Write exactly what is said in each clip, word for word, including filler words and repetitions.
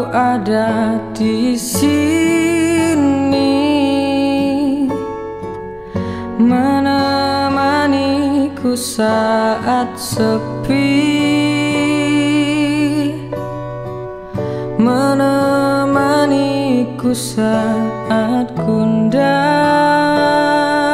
ada di sini, menemaniku saat sepi, menemaniku saat gundah.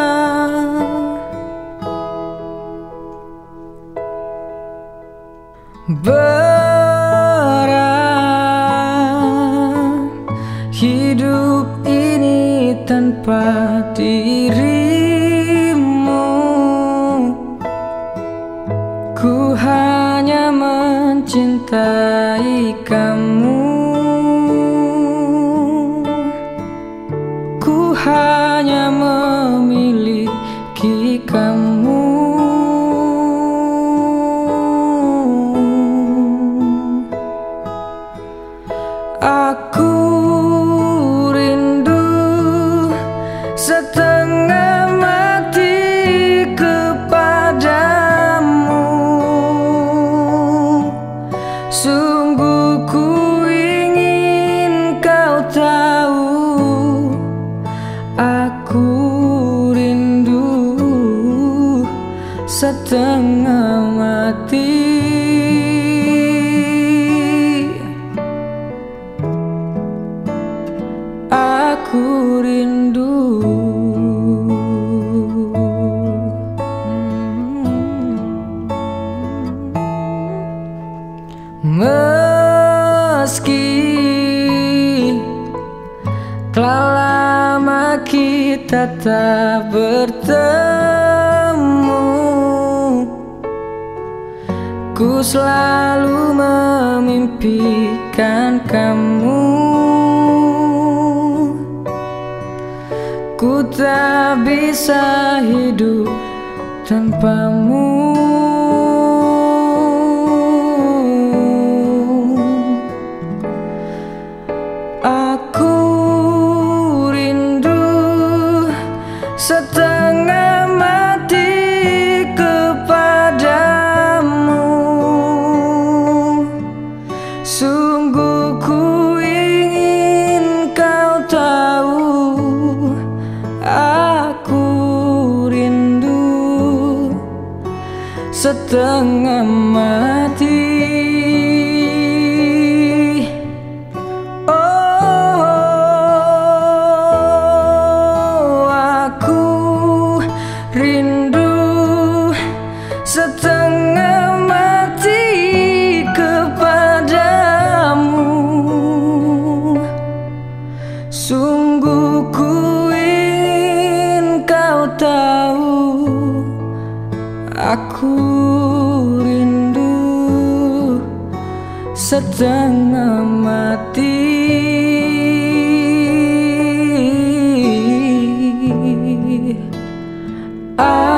Berat hidup ini tanpa dirimu, ku hanya mencintai kamu, ku hanya memiliki kamu. Aku rindu setengah mati kepadamu, sungguh ku ingin kau tahu. Aku rindu setengah mati. Aku rindu. Meski telah lama kita tak bertemu, ku selalu memimpikan kamu. Ku tak bisa hidup tanpamu. Aku rindu setengah mati kepadamu, sungguh ku ingin kau tahu. Aku rindu setengah mati. Oh, aku rindu setengah mati kepadamu, sungguh ku tahu. Aku rindu setengah mati. I